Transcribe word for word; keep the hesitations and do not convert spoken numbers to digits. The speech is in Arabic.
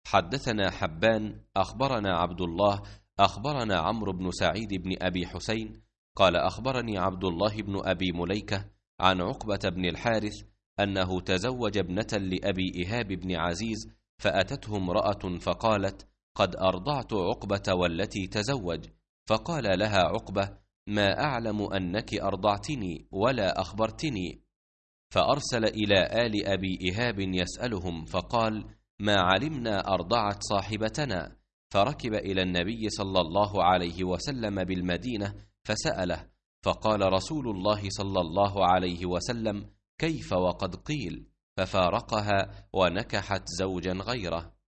حدثنا حبان أخبرنا عبد الله أخبرنا عمرو بن سعيد بن أبي حسين قال أخبرني عبد الله بن أبي مليكة عن عقبة بن الحارث أنه تزوج ابنة لأبي إيهاب بن عزيز، فأتته امرأة فقالت: قد أرضعت عقبة والتي تزوج. فقال لها عقبة: ما أعلم أنك أرضعتني ولا أخبرتني. فأرسل إلى آل أبي إيهاب يسألهم، فقال: ما علمنا أرضعت صاحبتنا. فركب إلى النبي صلى الله عليه وسلم بالمدينة فسأله، فقال رسول الله صلى الله عليه وسلم: كيف وقد قيل؟ ففارقها ونكحت زوجا غيره.